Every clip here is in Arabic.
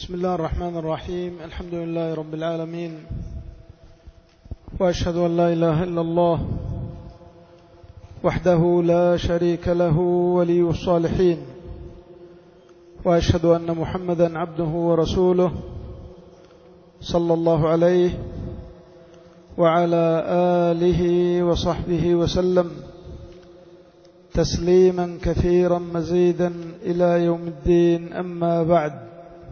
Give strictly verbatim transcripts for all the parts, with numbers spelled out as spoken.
بسم الله الرحمن الرحيم. الحمد لله رب العالمين، وأشهد أن لا إله إلا الله وحده لا شريك له ولي الصالحين، وأشهد أن محمدا عبده ورسوله صلى الله عليه وعلى آله وصحبه وسلم تسليما كثيرا مزيدا إلى يوم الدين. أما بعد،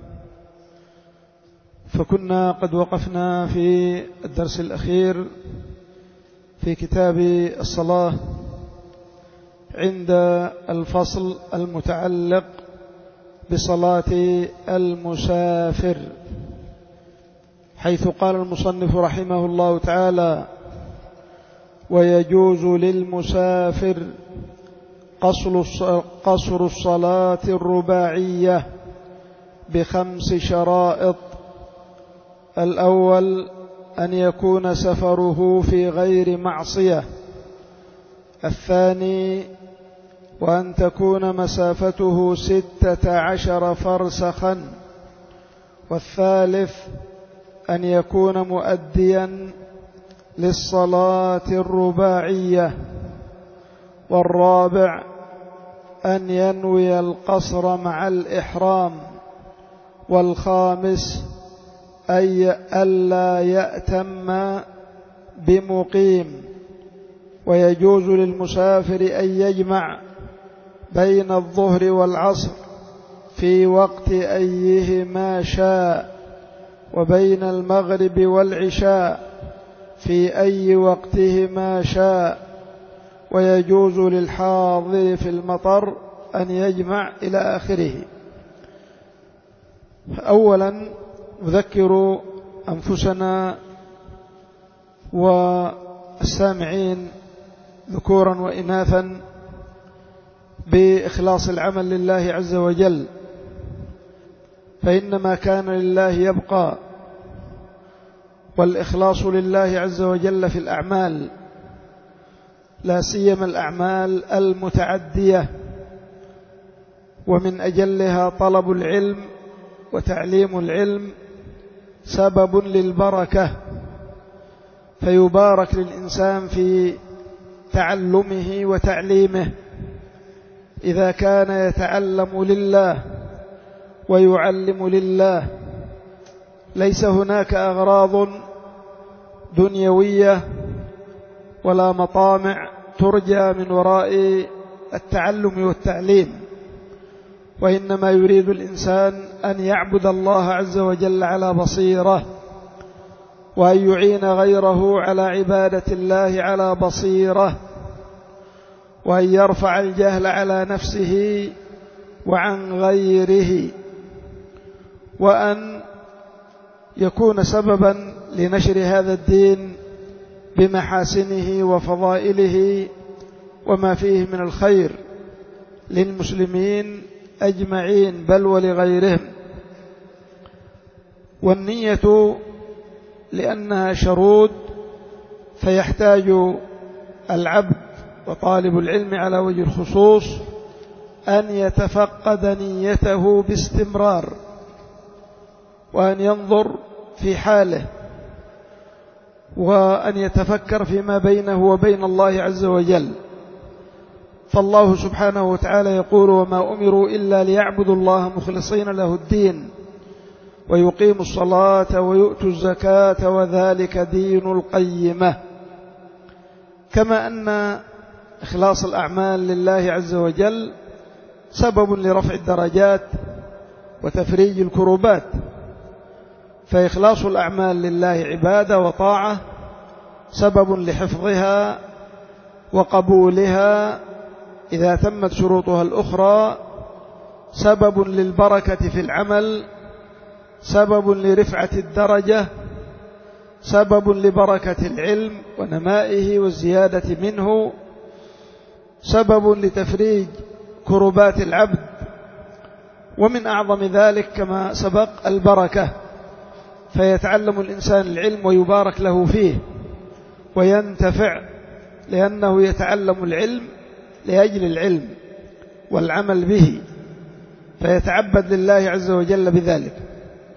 فكنا قد وقفنا في الدرس الأخير في كتاب الصلاة عند الفصل المتعلق بصلاة المسافر، حيث قال المصنف رحمه الله تعالى: ويجوز للمسافر قصر الصلاة الرباعية بخمس شرائط. الأول أن يكون سفره في غير معصية. الثاني وأن تكون مسافته ستة عشر فرسخا. والثالث أن يكون مؤديا للصلاة الرباعية. والرابع أن ينوي القصر مع الإحرام. والخامس أي ألا يأتم بمقيم. ويجوز للمسافر أن يجمع بين الظهر والعصر في وقت أيهما شاء، وبين المغرب والعشاء في أي وقتهما شاء. ويجوز للحاضر في المطر أن يجمع إلى آخره. أولا نذكر أنفسنا والسامعين ذكورا وإناثا بإخلاص العمل لله عز وجل، فإنما كان لله يبقى، والإخلاص لله عز وجل في الأعمال، لا سيما الأعمال المتعدية، ومن أجلها طلب العلم وتعليم العلم سبب للبركة، فيبارك للإنسان في تعلمه وتعليمه إذا كان يتعلم لله ويعلم لله. ليس هناك أغراض دنيوية ولا مطامع ترجى من وراء التعلم والتعليم، وإنما يريد الإنسان أن يعبد الله عز وجل على بصيرة، وأن يعين غيره على عبادة الله على بصيرة، وأن يرفع الجهل على نفسه وعن غيره، وأن يكون سببا لنشر هذا الدين بمحاسنه وفضائله وما فيه من الخير للمسلمين أجمعين، بل ولغيرهم. والنية لأنها شرود، فيحتاج العبد وطالب العلم على وجه الخصوص أن يتفقد نيته باستمرار، وأن ينظر في حاله، وأن يتفكر فيما بينه وبين الله عز وجل. فالله سبحانه وتعالى يقول: وما أمروا إلا ليعبدوا الله مخلصين له الدين ويقيموا الصلاة ويؤتوا الزكاة وذلك دين القيمة. كما أن إخلاص الأعمال لله عز وجل سبب لرفع الدرجات وتفريج الكروبات، فإخلاص الأعمال لله عبادة وطاعة سبب لحفظها وقبولها إذا تمت شروطها الأخرى، سبب للبركة في العمل، سبب لرفعة الدرجة، سبب لبركة العلم ونمائه والزيادة منه، سبب لتفريج كربات العبد. ومن أعظم ذلك كما سبق البركة، فيتعلم الإنسان العلم ويبارك له فيه وينتفع، لأنه يتعلم العلم لأجل العلم والعمل به، فيتعبد لله عز وجل بذلك.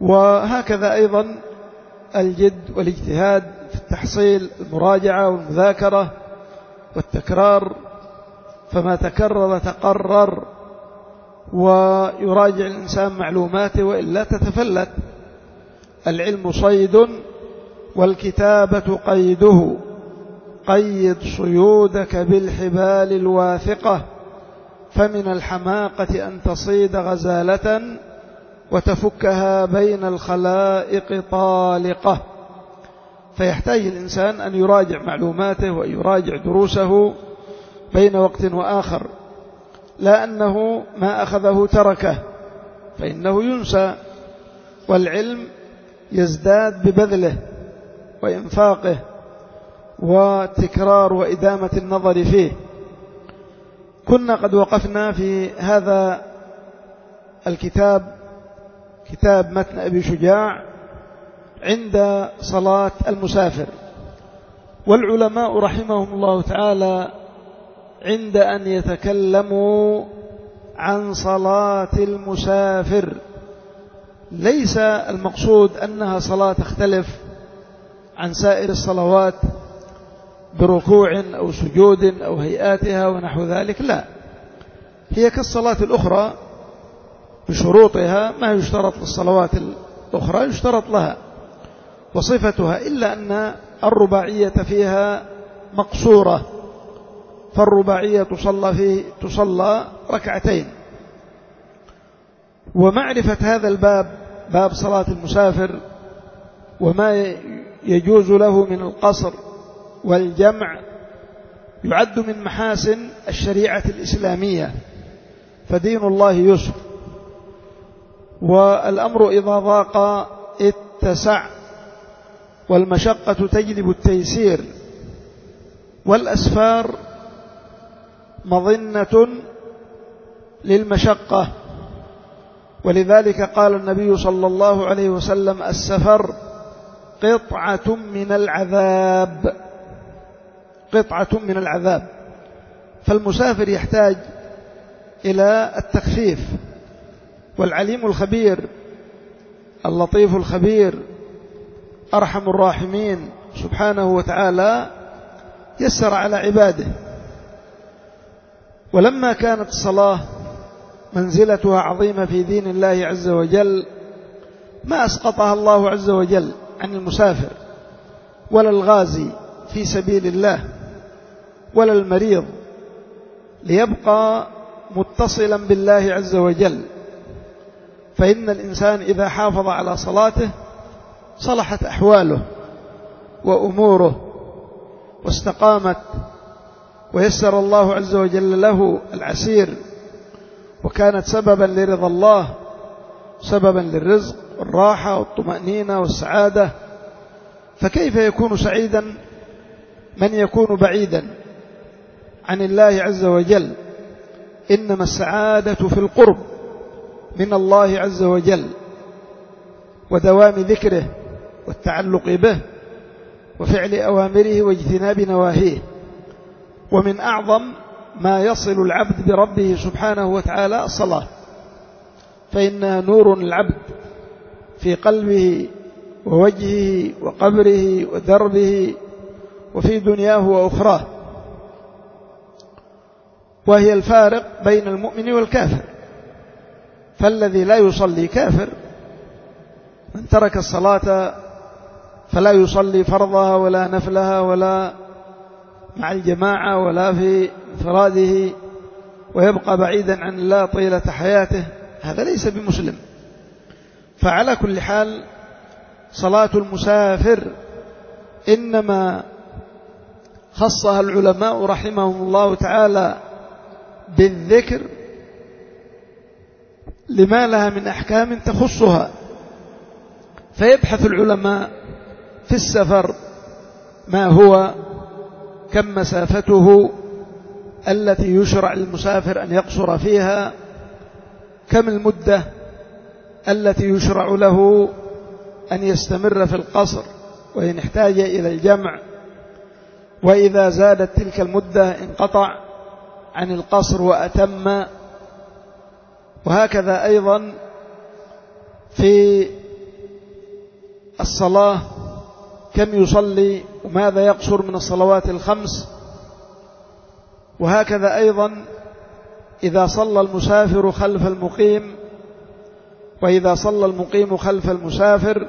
وهكذا أيضا الجد والاجتهاد في التحصيل، المراجعة والمذاكرة والتكرار، فما تكرر تقرر، ويراجع الإنسان معلوماته وإلا تتفلت. العلم صيد والكتابة قيده، قيد صيودك بالحبال الواثقة، فمن الحماقة أن تصيد غزالة وتفكها بين الخلائق طالقة. فيحتاج الإنسان أن يراجع معلوماته وأن يراجع دروسه بين وقت وآخر، لا أنه ما أخذه تركه، فإنه ينسى، والعلم يزداد ببذله وإنفاقه وتكرار وإدامة النظر فيه. كنا قد وقفنا في هذا الكتاب، كتاب متن أبي شجاع، عند صلاة المسافر. والعلماء رحمهم الله تعالى عند أن يتكلموا عن صلاة المسافر ليس المقصود أنها صلاة تختلف عن سائر الصلوات بركوع أو سجود أو هيئاتها ونحو ذلك، لا، هي كالصلاة الأخرى بشروطها، ما يشترط للصلوات الأخرى يشترط لها وصفتها، إلا أن الرباعية فيها مقصورة، فالرباعية تصلى فيه تصلى ركعتين. ومعرفة هذا الباب، باب صلاة المسافر، وما يجوز له من القصر والجمع، يعد من محاسن الشريعة الإسلامية، فدين الله يسر، والأمر إذا ضاق اتسع، والمشقة تجلب التيسير، والأسفار مظنة للمشقة. ولذلك قال النبي صلى الله عليه وسلم: السفر قطعة من العذاب، قطعة من العذاب. فالمسافر يحتاج إلى التخفيف. والعليم الخبير اللطيف الخبير أرحم الراحمين سبحانه وتعالى يسر على عباده. ولما كانت الصلاة منزلتها عظيمة في دين الله عز وجل، ما أسقطها الله عز وجل عن المسافر ولا الغازي في سبيل الله ولا المريض، ليبقى متصلا بالله عز وجل. فإن الإنسان إذا حافظ على صلاته صلحت أحواله وأموره واستقامت، ويسر الله عز وجل له العسير، وكانت سببا لرضا الله، سببا للرزق والراحة والطمأنينة والسعادة. فكيف يكون سعيدا من يكون بعيدا عن الله عز وجل؟ إنما السعادة في القرب من الله عز وجل ودوام ذكره والتعلق به وفعل أوامره واجتناب نواهيه. ومن أعظم ما يصل العبد بربه سبحانه وتعالى الصلاة، فإنها نور العبد في قلبه ووجهه وقبره ودربه وفي دنياه وأخراه، وهي الفارق بين المؤمن والكافر. فالذي لا يصلي كافر، من ترك الصلاة فلا يصلي فرضها ولا نفلها ولا مع الجماعة ولا في انفراده، ويبقى بعيدا عن الله طيلة حياته، هذا ليس بمسلم. فعلى كل حال صلاة المسافر إنما خصها العلماء رحمهم الله تعالى بالذكر لما لها من أحكام تخصها. فيبحث العلماء في السفر ما هو، كم مسافته التي يشرع للمسافر أن يقصر فيها، كم المدة التي يشرع له أن يستمر في القصر وإن احتاج إلى الجمع، وإذا زادت تلك المدة انقطع عن القصر وأتم. وهكذا أيضا في الصلاة كم يصلي وماذا يقصر من الصلوات الخمس. وهكذا أيضا إذا صلى المسافر خلف المقيم وإذا صلى المقيم خلف المسافر،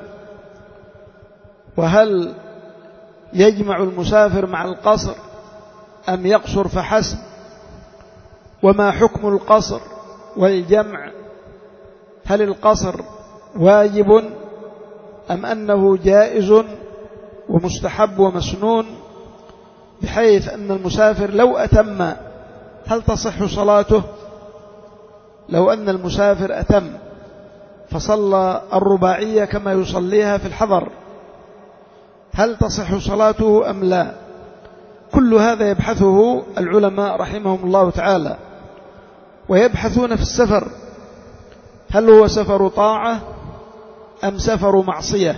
وهل يجمع المسافر مع القصر أم يقصر فحسب، وما حكم القصر والجمع، هل القصر واجب أم أنه جائز ومستحب ومسنون، بحيث أن المسافر لو أتم هل تصح صلاته؟ لو أن المسافر أتم فصلى الرباعية كما يصليها في الحضر هل تصح صلاته أم لا؟ كل هذا يبحثه العلماء رحمهم الله تعالى. ويبحثون في السفر، هل هو سفر طاعة أم سفر معصية؟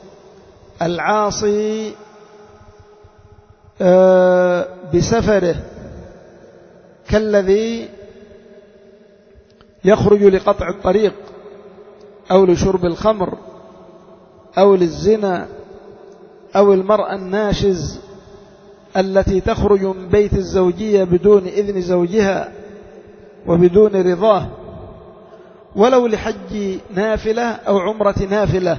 العاصي بسفره كالذي يخرج لقطع الطريق أو لشرب الخمر أو للزنا أو المرأة الناشز التي تخرج من بيت الزوجية بدون إذن زوجها وبدون رضاه، ولو لحج نافلة أو عمرة نافلة.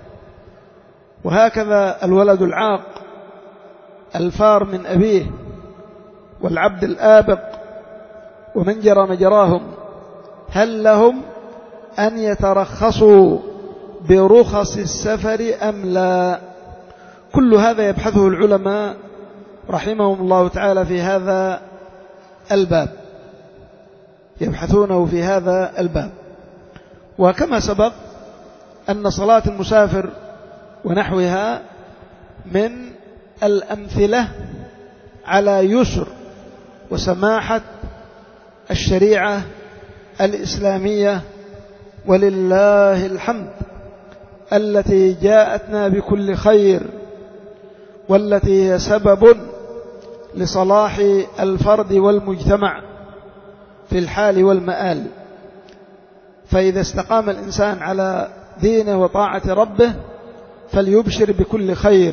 وهكذا الولد العاق الفار من أبيه والعبد الآبق ومن جرى مجراهم، هل لهم أن يترخصوا برخص السفر أم لا؟ كل هذا يبحثه العلماء رحمهم الله تعالى في هذا الباب، يبحثونه في هذا الباب. وكما سبق أن صلاة المسافر ونحوها من الأمثلة على يسر وسماحة الشريعة الإسلامية، ولله الحمد، التي جاءتنا بكل خير، والتي هي سبب لصلاح الفرد والمجتمع في الحال والمآل. فإذا استقام الإنسان على دينه وطاعة ربه فليبشر بكل خير.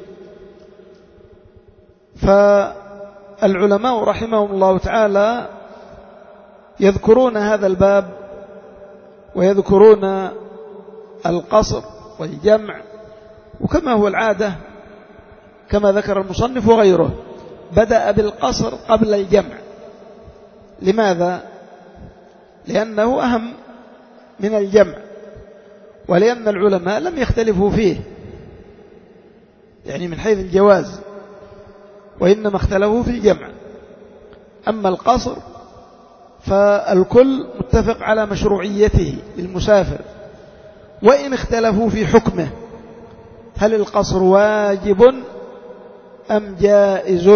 فالعلماء رحمهم الله تعالى يذكرون هذا الباب ويذكرون القصر والجمع، وكما هو العادة كما ذكر المصنف وغيره بدأ بالقصر قبل الجمع. لماذا؟ لأنه أهم من الجمع، ولأن العلماء لم يختلفوا فيه يعني من حيث الجواز، وإنما اختلفوا في الجمع. أما القصر فالكل متفق على مشروعيته للمسافر، وإن اختلفوا في حكمه، هل القصر واجب أم جائز؟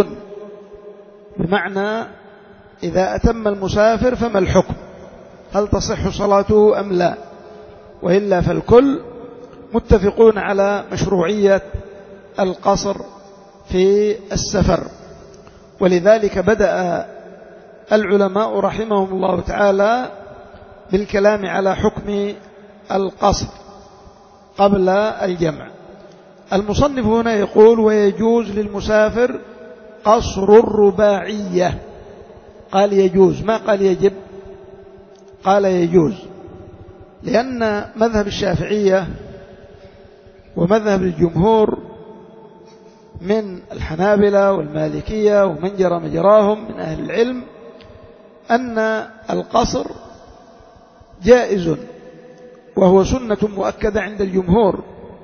بمعنى إذا أتم المسافر فما الحكم، هل تصح صلاته أم لا؟ وإلا فالكل متفقون على مشروعية القصر في السفر. ولذلك بدأ العلماء رحمهم الله تعالى بالكلام على حكم القصر قبل الجمع. المصنف هنا يقول: ويجوز للمسافر قصر الرباعية. قال يجوز، ما قال يجب، قال يجوز، لأن مذهب الشافعية ومذهب الجمهور من الحنابلة والمالكية ومن جرى مجراهم من أهل العلم أن القصر جائز، وهو سنة مؤكدة عند الجمهور،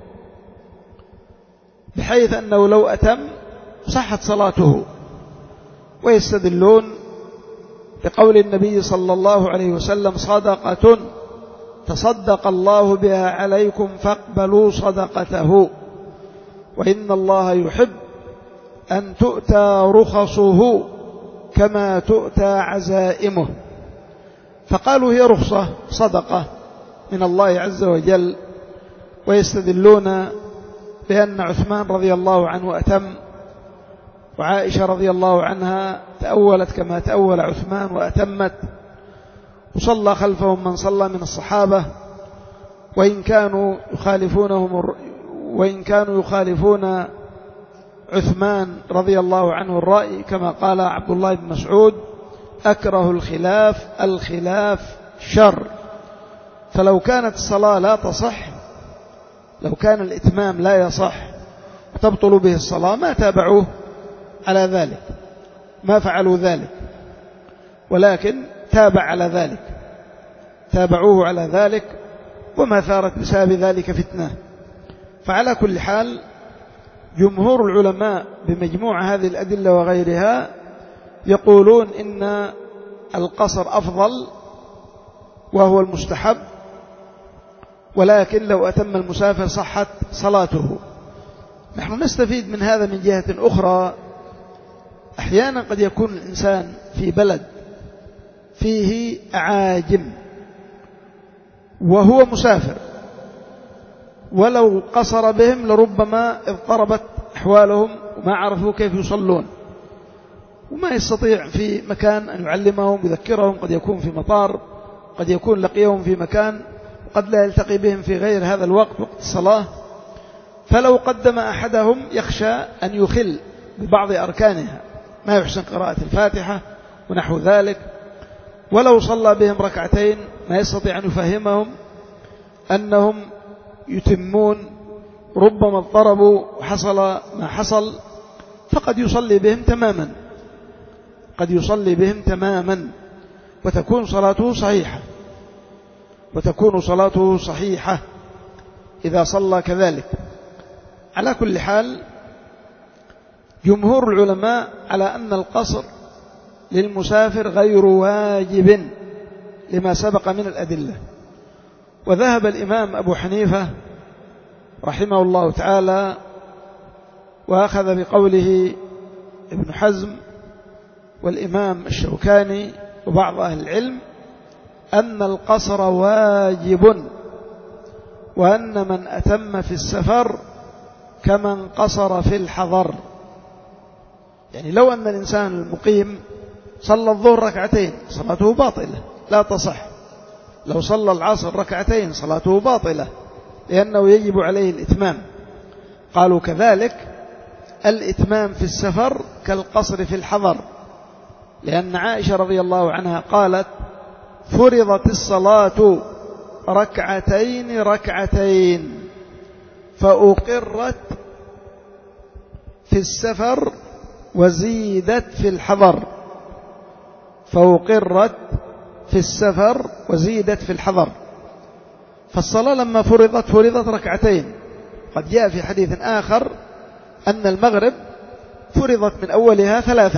بحيث أنه لو أتم صحت صلاته. ويستدلون بقول النبي صلى الله عليه وسلم: صدقة تصدق الله بها عليكم فاقبلوا صدقته، وإن الله يحب أن تؤتى رخصه كما تؤتى عزائمه. فقالوا هي رخصة صدقة من الله عز وجل. ويستدلون بأن عثمان رضي الله عنه أتم، وعائشة رضي الله عنها تأولت كما تأول عثمان وأتمت، وصلى خلفهم من صلى من الصحابة، وإن كانوا يخالفونهم وإن كانوا يخالفون عثمان رضي الله عنه الرأي، كما قال عبد الله بن مسعود: أكره الخلاف، الخلاف شر. فلو كانت الصلاة لا تصح، لو كان الإتمام لا يصح وتبطل به الصلاة، ما تابعوه على ذلك، ما فعلوا ذلك، ولكن تابع على ذلك، تابعوه على ذلك، وما ثارت بسبب ذلك فتنة. فعلى كل حال جمهور العلماء بمجموع هذه الأدلة وغيرها يقولون إن القصر أفضل وهو المستحب، ولكن لو أتم المسافر صحت صلاته. نحن نستفيد من هذا من جهة أخرى. أحيانا قد يكون الإنسان في بلد فيه أعاجم وهو مسافر، ولو قصر بهم لربما اضطربت أحوالهم وما عرفوا كيف يصلون، وما يستطيع في مكان أن يعلمهم يذكرهم، قد يكون في مطار، قد يكون لقيهم في مكان، وقد لا يلتقي بهم في غير هذا الوقت، وقت الصلاة. فلو قدم أحدهم يخشى أن يخل ببعض أركانها، ما يحسن قراءة الفاتحة ونحو ذلك. ولو صلى بهم ركعتين ما يستطيع أن يفهمهم أنهم يتمون، ربما اضطربوا وحصل ما حصل، فقد يصلي بهم تماما، قد يصلي بهم تماما وتكون صلاته صحيحة، وتكون صلاته صحيحة إذا صلى كذلك. على كل حال جمهور العلماء على أن القصر للمسافر غير واجب لما سبق من الأدلة. وذهب الإمام أبو حنيفة رحمه الله تعالى وأخذ بقوله ابن حزم والإمام الشوكاني وبعض أهل العلم أن القصر واجب، وأن من أتم في السفر كمن قصر في الحضر. يعني لو أن الإنسان المقيم صلى الظهر ركعتين صلاته باطلة لا تصح، لو صلى العصر ركعتين صلاته باطلة، لأنه يجب عليه الإتمام. قالوا كذلك الإتمام في السفر كالقصر في الحضر، لأن عائشة رضي الله عنها قالت: فرضت الصلاة ركعتين ركعتين فأقرت في السفر وزيدت في الحضر، فأقرت في السفر وزيدت في الحضر. فالصلاة لما فرضت فرضت ركعتين. قد جاء في حديث آخر أن المغرب فرضت من أولها ثلاثا،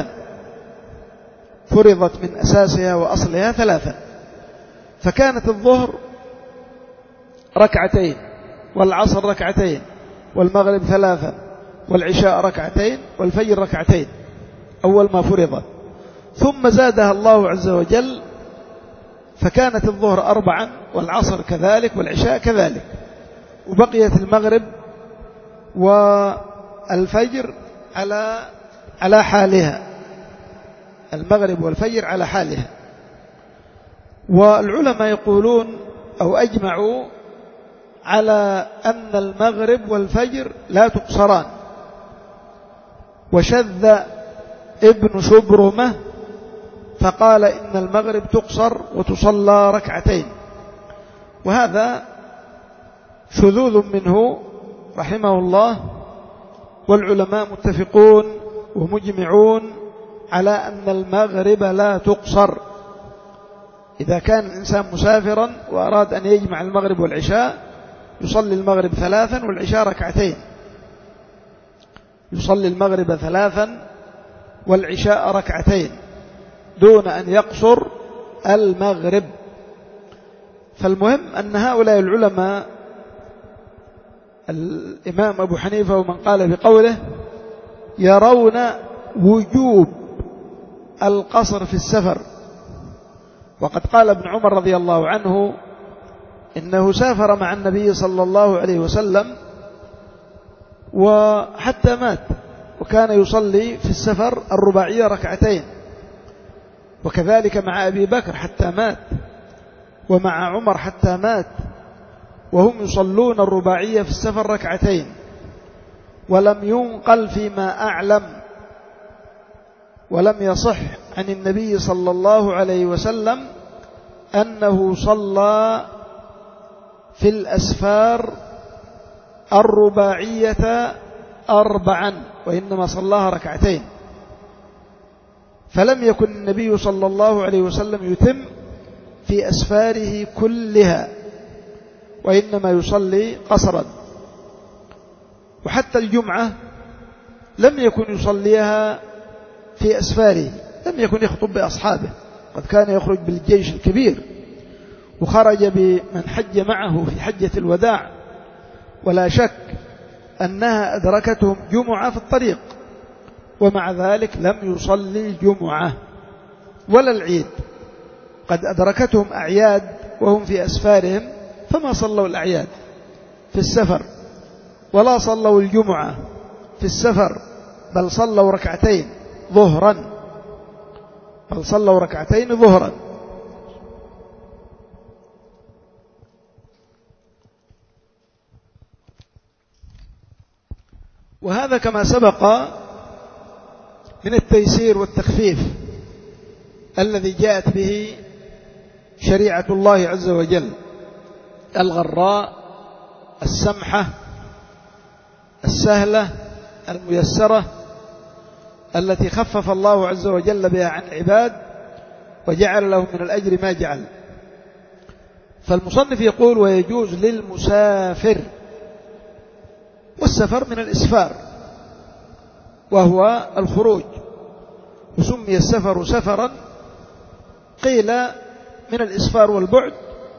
فرضت من أساسها وأصلها ثلاثا، فكانت الظهر ركعتين، والعصر ركعتين، والمغرب ثلاثا، والعشاء ركعتين، والفجر ركعتين أول ما فرضت. ثم زادها الله عز وجل فكانت الظهر أربعا، والعصر كذلك، والعشاء كذلك، وبقيت المغرب والفجر على على حالها، المغرب والفجر على حالها. والعلماء يقولون أو أجمعوا على أن المغرب والفجر لا تقصران. وشذ ابن شبرمة فقال إن المغرب تقصر وتصلى ركعتين، وهذا شذوذ منه رحمه الله. والعلماء متفقون ومجمعون على أن المغرب لا تقصر. إذا كان الإنسان مسافرا وأراد أن يجمع المغرب والعشاء يصلي المغرب ثلاثا والعشاء ركعتين، يصلي المغرب ثلاثا والعشاء ركعتين دون أن يقصر المغرب. فالمهم أن هؤلاء العلماء الإمام أبو حنيفة ومن قال بقوله يرون وجوب القصر في السفر. وقد قال ابن عمر رضي الله عنه إنه سافر مع النبي صلى الله عليه وسلم وحتى مات، وكان يصلي في السفر الرباعية ركعتين، وكذلك مع أبي بكر حتى مات، ومع عمر حتى مات، وهم يصلون الرباعية في السفر ركعتين. ولم ينقل فيما أعلم ولم يصح عن النبي صلى الله عليه وسلم أنه صلى في الأسفار الرباعية أربعا، وإنما صلاها ركعتين. فلم يكن النبي صلى الله عليه وسلم يتم في أسفاره كلها، وإنما يصلي قصرا. وحتى الجمعة لم يكن يصليها في أسفاره، لم يكن يخطب بأصحابه، قد كان يخرج بالجيش الكبير، وخرج بمن حج معه في حجة الوداع، ولا شك أنها أدركتهم جمعة في الطريق، ومع ذلك لم يصلي الجمعة ولا العيد. قد أدركتهم أعياد وهم في أسفارهم فما صلوا الأعياد في السفر، ولا صلوا الجمعة في السفر، بل صلوا ركعتين ظهرا بل صلوا ركعتين ظهرا. وهذا كما سبق من التيسير والتخفيف الذي جاءت به شريعة الله عز وجل، الغراء السمحة السهلة الميسرة، التي خفف الله عز وجل بها عن العباد وجعل لهم من الأجر ما جعل. فالمصنف يقول: ويجوز للمسافر. والسفر من الإسفار وهو الخروج، وسمي السفر سفرا، قيل من الإسفار والبعد،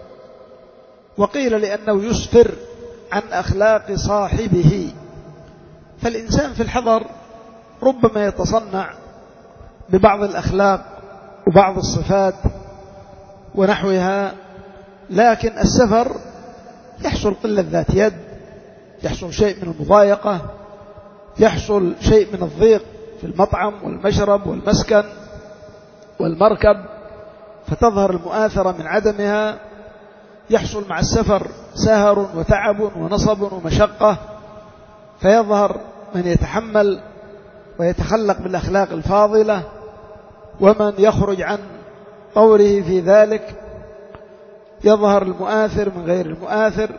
وقيل لأنه يسفر عن أخلاق صاحبه. فالإنسان في الحضر ربما يتصنع ببعض الأخلاق وبعض الصفات ونحوها، لكن السفر يحصل قلة ذات يد، يحصل شيء من المضايقة، يحصل شيء من الضيق في المطعم والمشرب والمسكن والمركب، فتظهر المؤاثرة من عدمها. يحصل مع السفر سهر وتعب ونصب ومشقة، فيظهر من يتحمل ويتخلق بالأخلاق الفاضلة، ومن يخرج عن طوره في ذلك، يظهر المؤاثر من غير المؤاثر،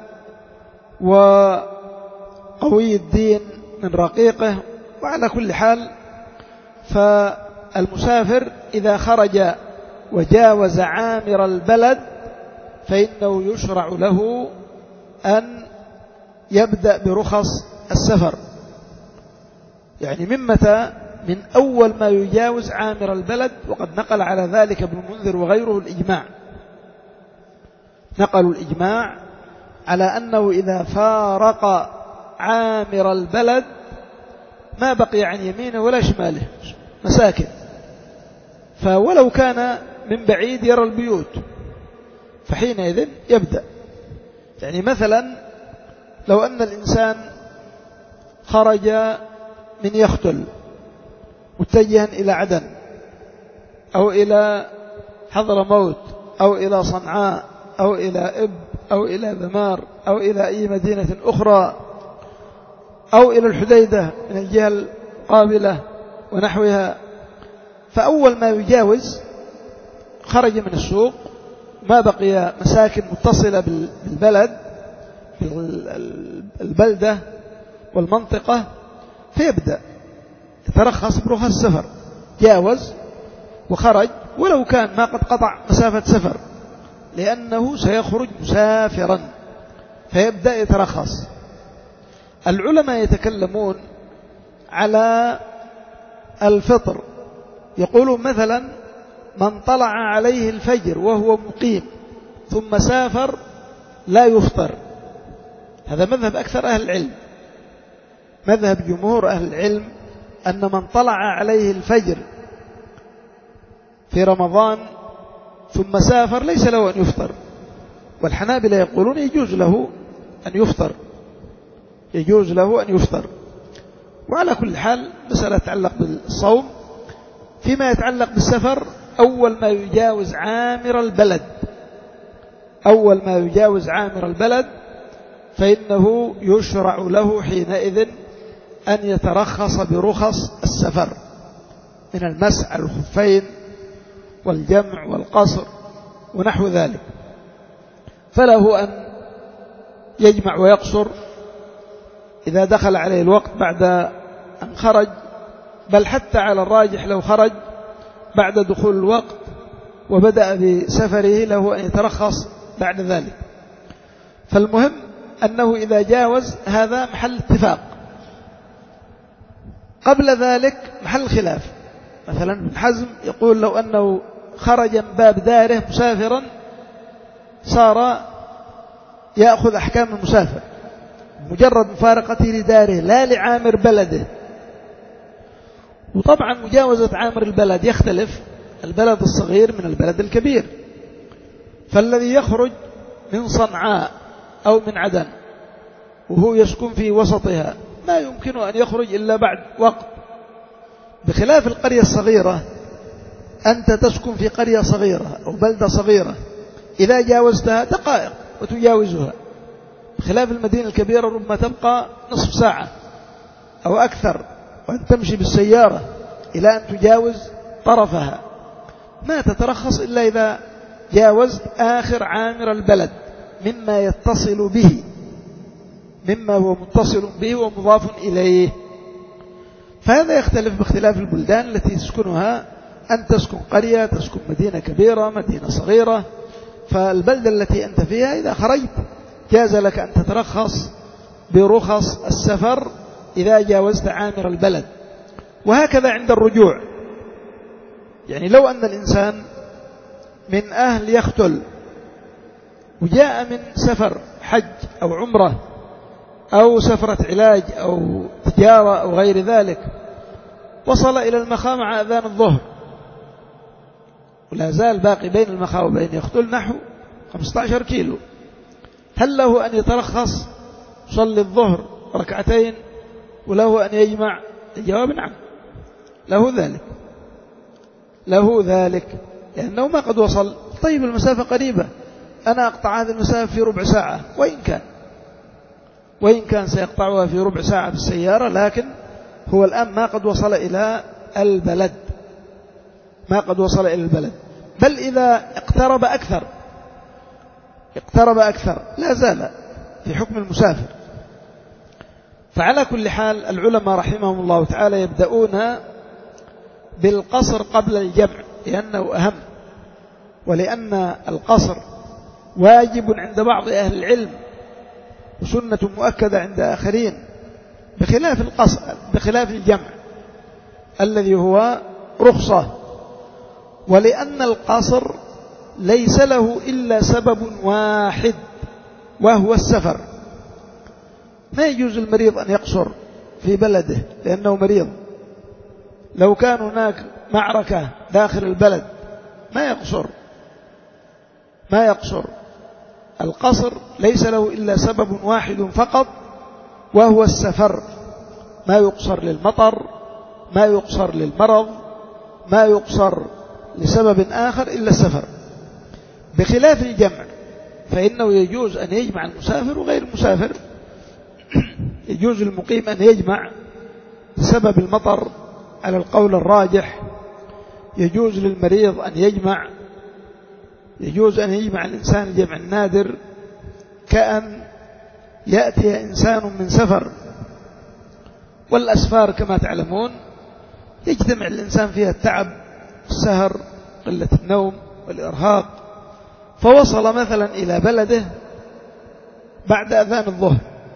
وقوي الدين من رقيقه. وعلى كل حال، فالمسافر إذا خرج وجاوز عامر البلد فإنه يشرع له أن يبدأ برخص السفر. يعني من متى؟ من أول ما يجاوز عامر البلد. وقد نقل على ذلك ابن المنذر وغيره الإجماع، نقلوا الإجماع على أنه إذا فارق عامر البلد ما بقي عن يمينه ولا شماله مساكن، فولو كان من بعيد يرى البيوت فحينئذ يبدأ. يعني مثلا لو أن الإنسان خرج من يختل متجها إلى عدن أو إلى حضرموت أو إلى صنعاء أو إلى إب أو إلى ذمار أو إلى أي مدينة أخرى أو إلى الحديدة من الجهة القابلة ونحوها، فأول ما يجاوز خرج من السوق، ما بقي مساكن متصلة بالبلد البلدة والمنطقة، فيبدأ يترخص برخص السفر. جاوز وخرج ولو كان ما قد قطع مسافة سفر، لأنه سيخرج مسافرا، فيبدأ يترخص. العلماء يتكلمون على الفطر، يقولون مثلا من طلع عليه الفجر وهو مقيم ثم سافر لا يفطر. هذا مذهب أكثر أهل العلم، مذهب جمهور أهل العلم أن من طلع عليه الفجر في رمضان ثم سافر ليس له أن يفطر. والحنابلة يقولون يجوز له أن يفطر، يجوز له أن يفطر. وعلى كل حال مسألة تتعلق بالصوم. فيما يتعلق بالسفر، أول ما يجاوز عامر البلد أول ما يجاوز عامر البلد فإنه يشرع له حينئذ أن يترخص برخص السفر من المسح على الخفين والجمع والقصر ونحو ذلك، فله أن يجمع ويقصر إذا دخل عليه الوقت بعد أن خرج، بل حتى على الراجح لو خرج بعد دخول الوقت وبدأ بسفره له أن يترخص بعد ذلك. فالمهم أنه إذا جاوز هذا محل اتفاق. قبل ذلك محل خلاف. مثلا ابن حزم يقول لو أنه خرج من باب داره مسافرا صار يأخذ أحكام المسافر مجرد مفارقته لداره لا لعامر بلده. وطبعا مجاوزة عامر البلد يختلف البلد الصغير من البلد الكبير، فالذي يخرج من صنعاء أو من عدن وهو يسكن في وسطها ما يمكن أن يخرج إلا بعد وقت، بخلاف القرية الصغيرة. أنت تسكن في قرية صغيرة أو بلدة صغيرة، إذا جاوزتها دقائق وتجاوزها، بخلاف المدينة الكبيرة ربما تبقى نصف ساعة أو أكثر، وأن تمشي بالسيارة إلى أن تجاوز طرفها. ما تترخص إلا إذا جاوزت آخر عامر البلد مما يتصل به، مما هو متصل به ومضاف إليه. فهذا يختلف باختلاف البلدان التي تسكنها. أن تسكن قرية، تسكن مدينة كبيرة، مدينة صغيرة، فالبلدة التي أنت فيها إذا خرجت جاز لك أن تترخص برخص السفر إذا جاوزت عامر البلد. وهكذا عند الرجوع، يعني لو أن الإنسان من أهل يختل وجاء من سفر حج أو عمرة أو سفرة علاج أو تجارة أو غير ذلك، وصل إلى المخا مع أذان الظهر ولا زال باقي بين المخا وبين يختل نحو خمسة عشر كيلو، هل له أن يترخص يصلي الظهر ركعتين وله أن يجمع؟ الجواب نعم، له ذلك، له ذلك لأنه ما قد وصل. طيب المسافة قريبة، أنا أقطع هذه المسافة في ربع ساعة، وإن كان وإن كان سيقطعها في ربع ساعة بالسيارة، لكن هو الآن ما قد وصل إلى البلد، ما قد وصل إلى البلد، بل إذا اقترب أكثر اقترب أكثر لا زال في حكم المسافر. فعلى كل حال العلماء رحمهم الله تعالى يبدأون بالقصر قبل الجمع لأنه أهم، ولأن القصر واجب عند بعض أهل العلم وسنة مؤكدة عند آخرين، بخلاف القصر بخلاف الجمع الذي هو رخصة. ولأن القصر ليس له إلا سبب واحد وهو السفر. ما يجوز المريض أن يقصر في بلده لأنه مريض. لو كان هناك معركة داخل البلد ما يقصر ما يقصر القصر ليس له إلا سبب واحد فقط وهو السفر. ما يقصر للمطر، ما يقصر للمرض، ما يقصر لسبب آخر إلا السفر، بخلاف الجمع فإنه يجوز أن يجمع المسافر وغير المسافر. يجوز للمقيم أن يجمع بسبب المطر على القول الراجح، يجوز للمريض أن يجمع، يجوز أن يجمع الإنسان الجمع النادر، كأن يأتي إنسان من سفر. والأسفار كما تعلمون يجتمع الإنسان فيها التعب، السهر، قلة النوم والإرهاق، فوصل مثلا إلى بلده بعد أذان الظهر،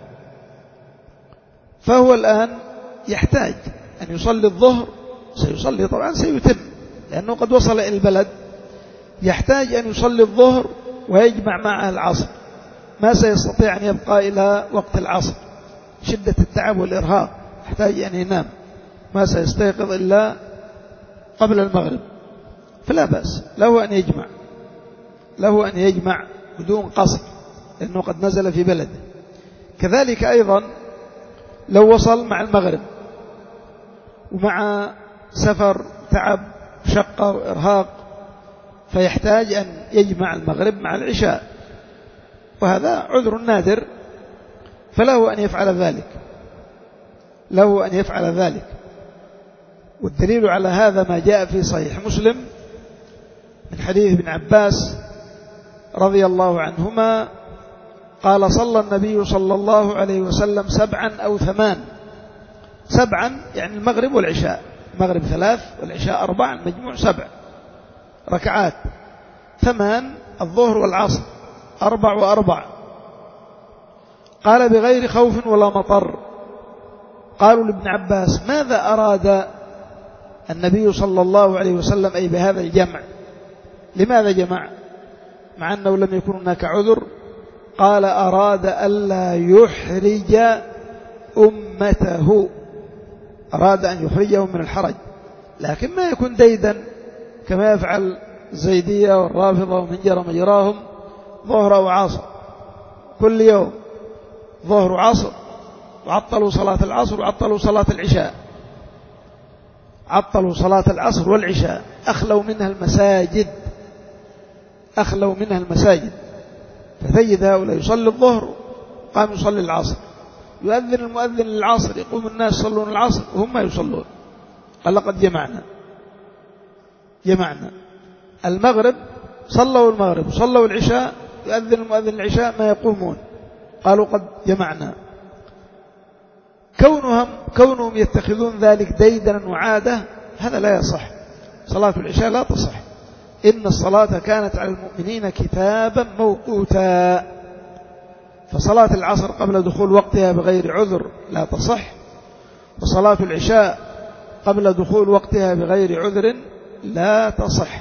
فهو الآن يحتاج أن يصلي الظهر. سيصلي طبعا سيتم لأنه قد وصل إلى البلد، يحتاج أن يصلي الظهر ويجمع معه العصر، ما سيستطيع أن يبقى إلى وقت العصر، شدة التعب والإرهاق، يحتاج أن ينام، ما سيستيقظ إلا قبل المغرب، فلا بأس له أن يجمع له أن يجمع بدون قصر لأنه قد نزل في بلده. كذلك أيضا لو وصل مع المغرب ومع سفر تعب شقة وإرهاق فيحتاج أن يجمع المغرب مع العشاء، وهذا عذر نادر فله أن يفعل ذلك. له أن يفعل ذلك. والدليل على هذا ما جاء في صحيح مسلم من حديث ابن عباس رضي الله عنهما قال صلى النبي صلى الله عليه وسلم سبعا أو ثمان. سبعا يعني المغرب والعشاء، المغرب ثلاث والعشاء أربع، المجموع سبع ركعات. ثمان الظهر والعصر، أربع وأربع. قال بغير خوف ولا مطر. قالوا لابن عباس ماذا أراد النبي صلى الله عليه وسلم أي بهذا الجمع؟ لماذا جمع مع أنه لم يكن هناك عذر؟ قال أراد ألا يحرج أمته، أراد أن يخرجهم من الحرج، لكن ما يكون ديدا كما يفعل الزيدية والرافضة ومن جرى مجراهم ظهر وعصر كل يوم، ظهر وعصر، وعطلوا صلاة العصر وعطلوا صلاة العشاء، عطلوا صلاة العصر والعشاء، أخلوا منها المساجد، أخلوا منها المساجد. فتجد هؤلاء يصلي الظهر قام يصلي العصر، يؤذن المؤذن للعصر يقوم الناس يصلون العصر وهم ما يصلون. قال لقد جمعنا جمعنا المغرب، صلوا المغرب وصلوا العشاء، يؤذن المؤذن العشاء ما يقومون. قالوا قد جمعنا. كونهم, كونهم يتخذون ذلك ديدنا وعادة هذا لا يصح. صلاة العشاء لا تصح. إن الصلاة كانت على المؤمنين كتابا موقوتا. فصلاة العصر قبل دخول وقتها بغير عذر لا تصح، وصلاة العشاء قبل دخول وقتها بغير عذر لا تصح.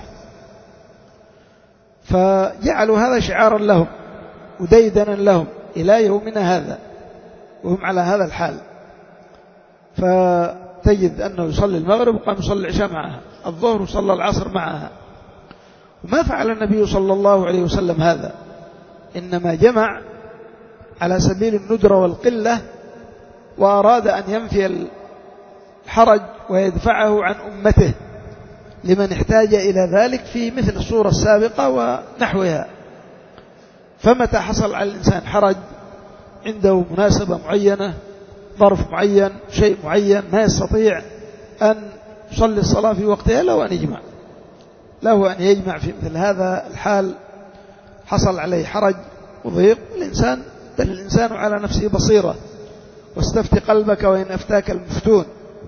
فجعلوا هذا شعارا لهم وديدنا لهم إلى يومنا هذا، وهم على هذا الحال. فتجد أنه يصلي المغرب وقام يصلي العشاء معها، الظهر وصلى العصر معها. وما فعل النبي صلى الله عليه وسلم هذا، إنما جمع على سبيل الندرة والقلة، وأراد أن ينفي الحرج ويدفعه عن أمته لمن احتاج إلى ذلك في مثل الصورة السابقة ونحوها. فمتى حصل على الإنسان حرج، عنده مناسبة معينة، ظرف معين، شيء معين، ما يستطيع أن يصلي الصلاة في وقتها، له أن يجمع له أن يجمع في مثل هذا الحال. حصل عليه حرج وضيق الإنسان، بل الإنسان على نفسه بصيرة، واستفت قلبك وإن أفتاك المفتون.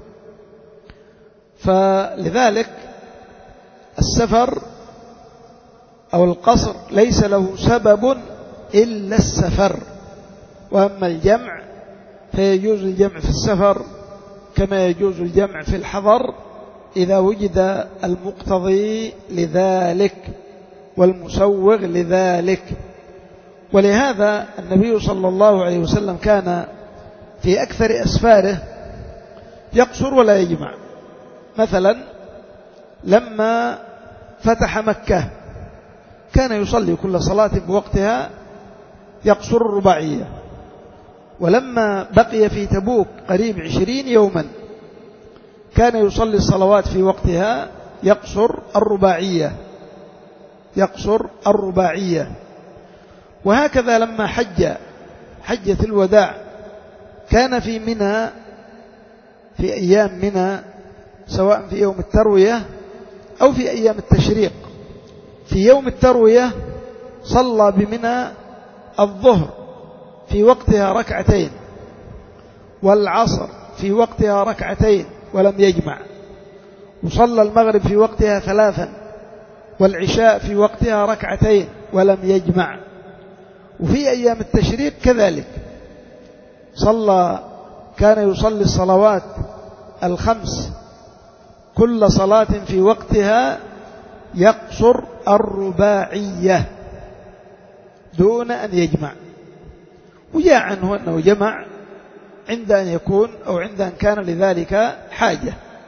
فلذلك السفر أو القصر ليس له سبب إلا السفر. وأما الجمع فيجوز الجمع في السفر كما يجوز الجمع في الحضر إذا وجد المقتضي لذلك والمسوغ لذلك. ولهذا النبي صلى الله عليه وسلم كان في أكثر أسفاره يقصر ولا يجمع. مثلا لما فتح مكة كان يصلي كل صلاة بوقتها، يقصر الرباعية. ولما بقي في تبوك قريب عشرين يوما كان يصلي الصلوات في وقتها، يقصر الرباعية يقصر الرباعية. وهكذا لما حج حجة الوداع كان في منى في أيام منى، سواء في يوم التروية أو في أيام التشريق. في يوم التروية صلى بمنى الظهر في وقتها ركعتين، والعصر في وقتها ركعتين ولم يجمع، وصلى المغرب في وقتها ثلاثا، والعشاء في وقتها ركعتين ولم يجمع. وفي أيام التشريق كذلك صلى، كان يصلي الصلوات الخمس كل صلاة في وقتها يقصر الرباعية دون أن يجمع. وجاء عنه أنه جمع عند أن يكون أو عند أن كان لذلك حاجة.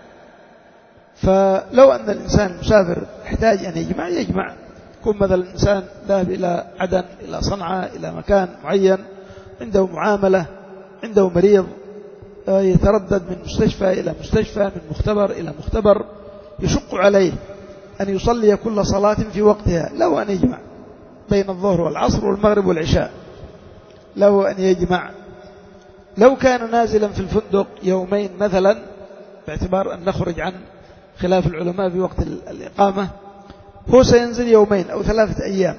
فلو أن الإنسان المسافر احتاج أن يجمع يجمع. يكون مثلا الإنسان ذهب إلى عدن، إلى صنعاء، إلى مكان معين، عنده معاملة، عنده مريض يتردد من مستشفى إلى مستشفى، من مختبر إلى مختبر، يشق عليه أن يصلي كل صلاة في وقتها، له أن يجمع بين الظهر والعصر والمغرب والعشاء، له أن يجمع. لو كان نازلا في الفندق يومين مثلا، باعتبار أن نخرج عن خلاف العلماء في وقت الإقامة، هو سينزل يومين أو ثلاثة أيام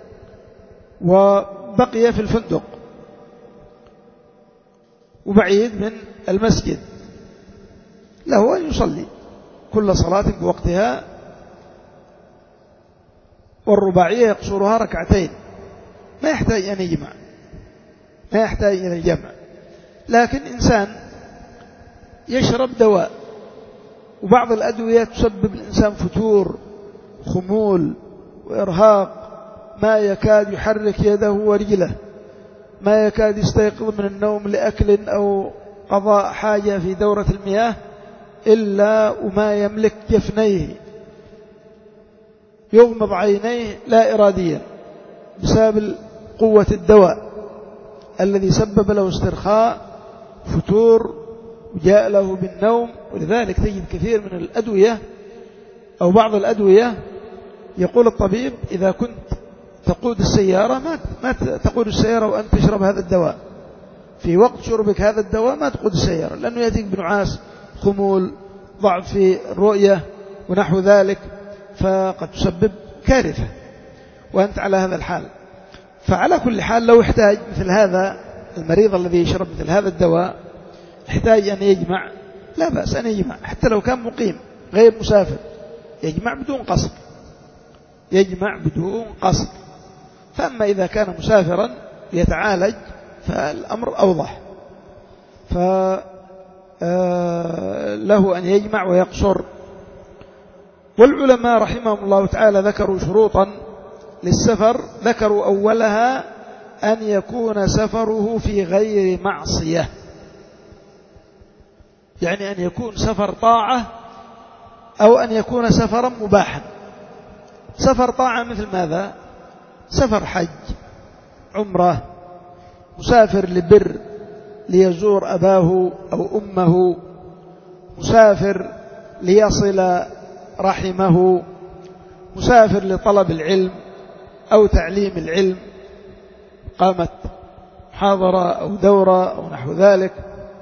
وبقي في الفندق وبعيد من المسجد، له أن يصلي كل صلاة بوقتها، والرباعية يقصرها ركعتين، ما يحتاج أن يجمع، ما يحتاج إلى الجمع. لكن إنسان يشرب دواء، وبعض الأدوية تسبب الإنسان فتور، خمول وإرهاق، ما يكاد يحرك يده ورجله، ما يكاد يستيقظ من النوم لأكل أو قضاء حاجة في دورة المياه إلا وما يملك جفنيه، يغمض عينيه لا إراديا بسبب قوة الدواء الذي سبب له استرخاء، فتور، وجاء له بالنوم. ولذلك تجد كثير من الأدوية أو بعض الأدوية يقول الطبيب إذا كنت تقود السيارة ما ما تقود السيارة وأنت تشرب هذا الدواء، في وقت شربك هذا الدواء ما تقود السيارة، لأنه يأتيك بنعاس، خمول، ضعف في الرؤية ونحو ذلك، فقد تسبب كارثة وأنت على هذا الحال. فعلى كل حال لو احتاج مثل هذا المريض الذي يشرب مثل هذا الدواء احتاج أن يجمع، لا بأس أن يجمع، حتى لو كان مقيم غير مسافر يجمع بدون قصد، يجمع بدون قصد. فأما إذا كان مسافرا يتعالج فالأمر أوضح، فله أن يجمع ويقصر. والعلماء رحمهم الله تعالى ذكروا شروطا للسفر، ذكروا أولها أن يكون سفره في غير معصية، يعني أن يكون سفر طاعة أو أن يكون سفرا مباحا. سفر طاعة مثل ماذا؟ سفر حج، عمره، مسافر لبر ليزور أباه أو أمه، مسافر ليصل رحمه، مسافر لطلب العلم أو تعليم العلم، قامت محاضرة أو دورة أو نحو ذلك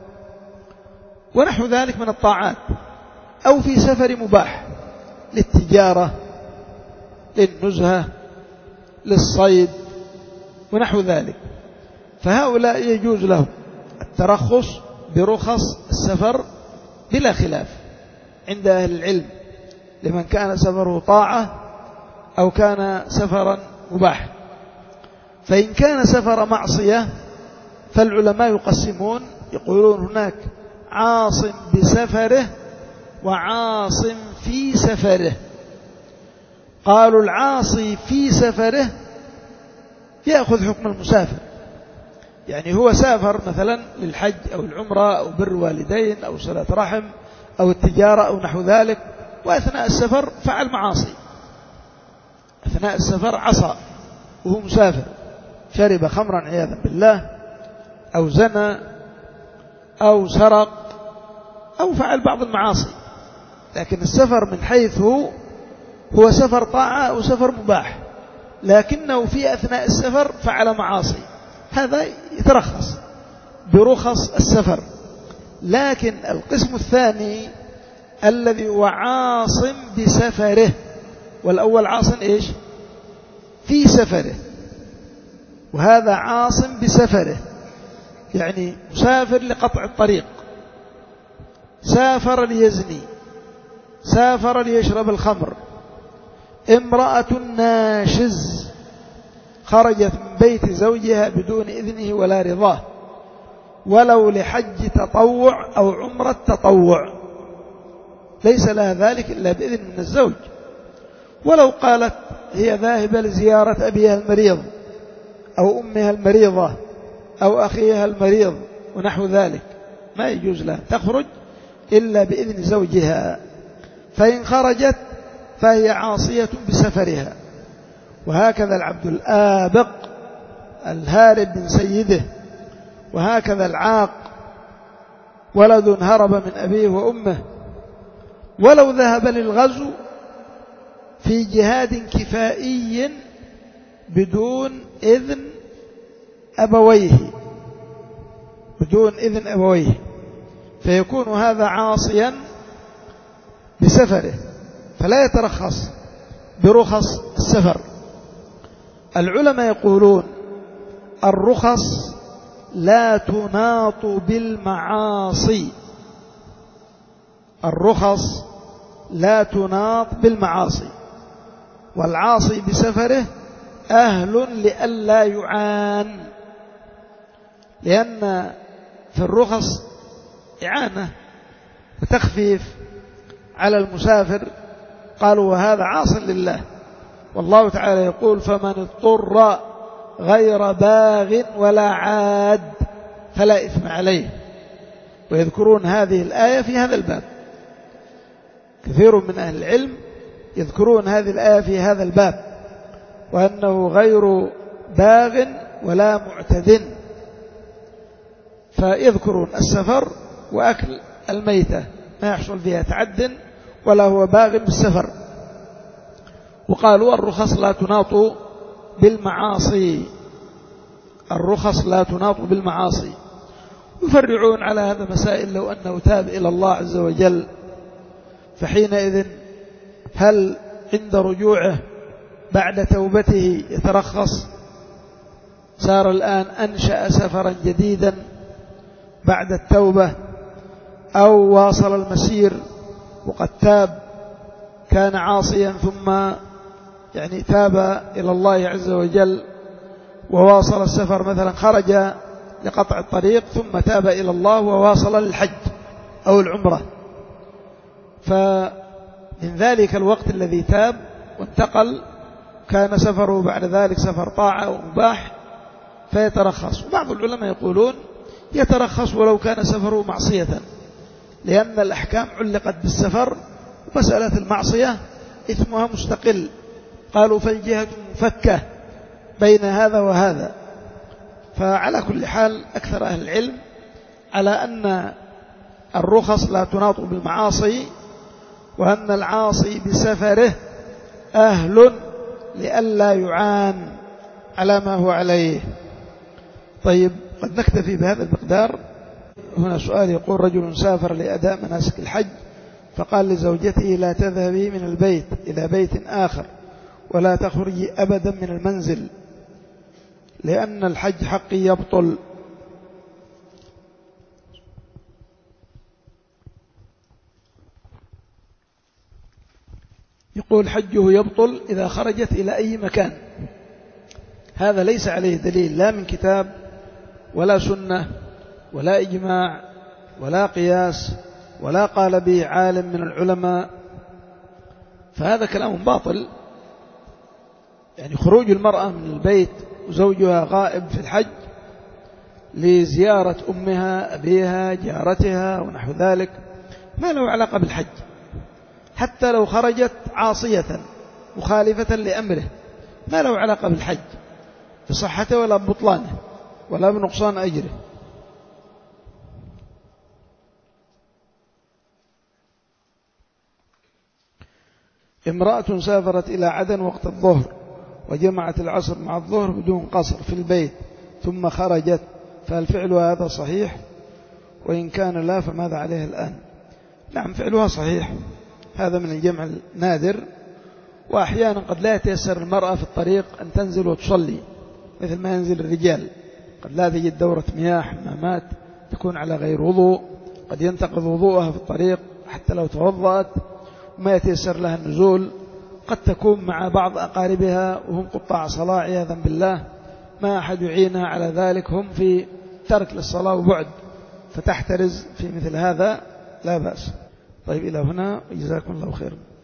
ونحو ذلك من الطاعات، أو في سفر مباح للتجارة، للنزهة، للصيد ونحو ذلك، فهؤلاء يجوز لهم الترخص برخص السفر بلا خلاف عند أهل العلم، لمن كان سفره طاعة أو كان سفرا مباح. فإن كان سفر معصية فالعلماء يقسمون، يقولون هناك عاصم بسفره وعاصم في سفره. قالوا العاصي في سفره يأخذ حكم المسافر، يعني هو سافر مثلا للحج أو العمرة أو بر والدين أو صلة رحم أو التجارة أو نحو ذلك، وأثناء السفر فعل معاصي، أثناء السفر عصى وهو مسافر، شرب خمرا عياذا بالله أو زنى أو سرق أو فعل بعض المعاصي. لكن السفر من حيث هو هو سفر طاعة أو سفر مباح، لكنه في أثناء السفر فعل معاصي، هذا يترخص برخص السفر. لكن القسم الثاني الذي هو عاصم بسفره، والأول عاصم إيش؟ في سفره، وهذا عاصم بسفره، يعني مسافر لقطع الطريق، سافر ليزني، سافر ليشرب الخمر، امرأة ناشز خرجت من بيت زوجها بدون إذنه ولا رضاه، ولو لحج تطوع أو عمرة تطوع، ليس لها ذلك إلا بإذن من الزوج. ولو قالت هي ذاهبة لزيارة أبيها المريض أو أمها المريضة أو أخيها المريض ونحو ذلك، ما يجوز لها تخرج إلا بإذن زوجها، فإن خرجت فهي عاصية بسفرها. وهكذا العبد الآبق الهارب من سيده، وهكذا العاق، ولد هرب من أبيه وأمه، ولو ذهب للغزو في جهاد كفائي بدون إذن أبويه، بدون إذن أبويه، فيكون هذا عاصيا بسفره فلا يترخص برخص السفر. العلماء يقولون الرخص لا تناط بالمعاصي، الرخص لا تناط بالمعاصي، والعاصي بسفره أهل لئلا يعان، لأن في الرخص إعانة وتخفيف على المسافر. قالوا وهذا عاص لله، والله تعالى يقول فمن اضطر غير باغ ولا عاد فلا إثم عليه، ويذكرون هذه الآية في هذا الباب. كثير من أهل العلم يذكرون هذه الآية في هذا الباب، وأنه غير باغ ولا معتد، فيذكرون السفر وأكل الميتة ما يحصل فيها تعد ولا هو باغ بالسفر. وقالوا الرخص لا تناط بالمعاصي، الرخص لا تناط بالمعاصي. يفرعون على هذا مسائل، لو أنه تاب إلى الله عز وجل فحينئذ هل عند رجوعه بعد توبته يترخص؟ صار الآن أنشأ سفرا جديدا بعد التوبة، أو واصل المسير وقد تاب، كان عاصيا ثم يعني تاب إلى الله عز وجل وواصل السفر، مثلا خرج لقطع الطريق ثم تاب إلى الله وواصل للحج أو العمرة، فمن ذلك الوقت الذي تاب وانتقل كان سفره بعد ذلك سفر طاعة ومباح فيترخص. وبعض العلماء يقولون يترخص ولو كان سفره معصية، لأن الأحكام علقت بالسفر، ومسألة المعصية إثمها مستقل. قالوا فالجهة مفكة بين هذا وهذا. فعلى كل حال أكثر أهل العلم على أن الرخص لا تناط بالمعاصي، وأن العاصي بسفره أهل لئلا يعان على ما هو عليه. طيب، قد نكتفي بهذا المقدار. هنا سؤال يقول رجل سافر لأداء مناسك الحج فقال لزوجته لا تذهبي من البيت إلى بيت آخر ولا تخرجي أبدا من المنزل لأن الحج حقي يبطل. يقول حجه يبطل إذا خرجت إلى أي مكان. هذا ليس عليه دليل لا من كتاب ولا سنة ولا إجماع ولا قياس ولا قال به عالم من العلماء، فهذا كلام باطل. يعني خروج المرأة من البيت وزوجها غائب في الحج لزيارة أمها أبيها جارتها ونحو ذلك ما له علاقة بالحج، حتى لو خرجت عاصية مخالفة لأمره ما له علاقة بالحج بصحته ولا ببطلانه ولا بنقصان أجره. امرأة سافرت إلى عدن وقت الظهر وجمعت العصر مع الظهر بدون قصر في البيت ثم خرجت، فهل فعلها هذا صحيح؟ وإن كان لا فماذا عليها الآن؟ نعم، فعلها صحيح، هذا من الجمع النادر. وأحيانا قد لا يتيسر المرأة في الطريق أن تنزل وتصلي مثل ما ينزل الرجال، قد لا تجد دورة مياه حمامات، تكون على غير وضوء، قد ينتقض وضوءها في الطريق حتى لو توضأت ما يتيسر لها النزول، قد تكون مع بعض أقاربها وهم قطاع صلاة عياذا بالله، ما أحد يعينها على ذلك، هم في ترك للصلاة وبعد، فتحترز في مثل هذا لا بأس. طيب، إلى هنا، جزاكم الله خيرا.